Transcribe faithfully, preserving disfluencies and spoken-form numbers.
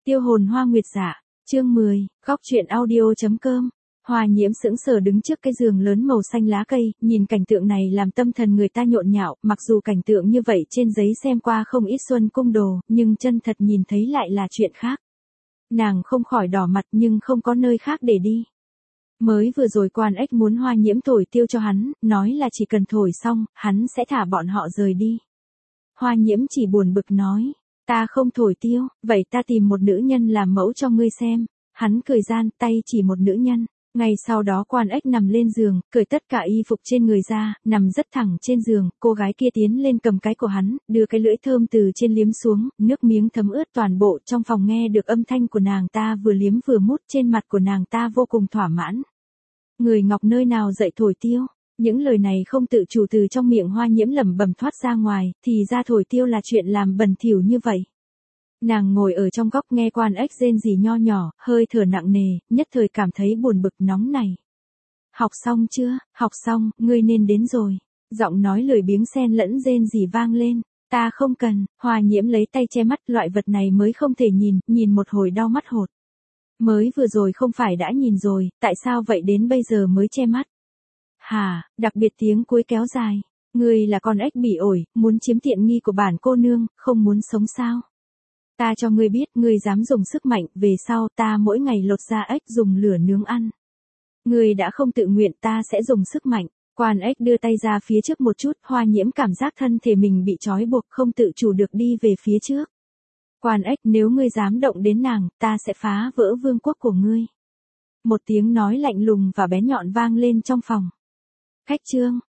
Tiêu hồn hoa nguyệt dạ, chương mười, góc truyện audio.com. Hoa Nhiễm sững sờ đứng trước cái giường lớn màu xanh lá cây, nhìn cảnh tượng này làm tâm thần người ta nhộn nhạo, mặc dù cảnh tượng như vậy trên giấy xem qua không ít xuân cung đồ, nhưng chân thật nhìn thấy lại là chuyện khác. Nàng không khỏi đỏ mặt nhưng không có nơi khác để đi. Mới vừa rồi Quan Ếch muốn Hoa Nhiễm thổi tiêu cho hắn, nói là chỉ cần thổi xong, hắn sẽ thả bọn họ rời đi. Hoa Nhiễm chỉ buồn bực nói, ta không thổi tiêu, vậy ta tìm một nữ nhân làm mẫu cho ngươi xem. Hắn cười gian, tay chỉ một nữ nhân. Ngay sau đó Quan Ếch nằm lên giường, cởi tất cả y phục trên người ra, nằm rất thẳng trên giường, cô gái kia tiến lên cầm cái của hắn, đưa cái lưỡi thơm từ trên liếm xuống, nước miếng thấm ướt toàn bộ, trong phòng nghe được âm thanh của nàng ta vừa liếm vừa mút, trên mặt của nàng ta vô cùng thỏa mãn. Người ngọc nơi nào dạy thổi tiêu? Những lời này không tự chủ từ trong miệng Hoa Nhiễm lẩm bẩm thoát ra ngoài, thì ra thổi tiêu là chuyện làm bẩn thỉu như vậy. Nàng ngồi ở trong góc nghe Quan Ếch rên rỉ nho nhỏ, hơi thở nặng nề, nhất thời cảm thấy buồn bực nóng này. Học xong chưa? Học xong, ngươi nên đến rồi. Giọng nói lười biếng xen lẫn rên rỉ vang lên. Ta không cần. Hoa Nhiễm lấy tay che mắt, loại vật này mới không thể nhìn, nhìn một hồi đau mắt hột. Mới vừa rồi không phải đã nhìn rồi, tại sao vậy đến bây giờ mới che mắt? Hà, đặc biệt tiếng cuối kéo dài. Ngươi là con ếch bị ổi, muốn chiếm tiện nghi của bản cô nương, không muốn sống sao? Ta cho ngươi biết, ngươi dám dùng sức mạnh, về sau ta mỗi ngày lột da ếch dùng lửa nướng ăn. Ngươi đã không tự nguyện, ta sẽ dùng sức mạnh. Quan Ếch đưa tay ra phía trước một chút, Hoa Nhiễm cảm giác thân thể mình bị trói buộc, không tự chủ được đi về phía trước. Quan Ếch, nếu ngươi dám động đến nàng, ta sẽ phá vỡ vương quốc của ngươi. Một tiếng nói lạnh lùng và bén nhọn vang lên trong phòng. Khách trương,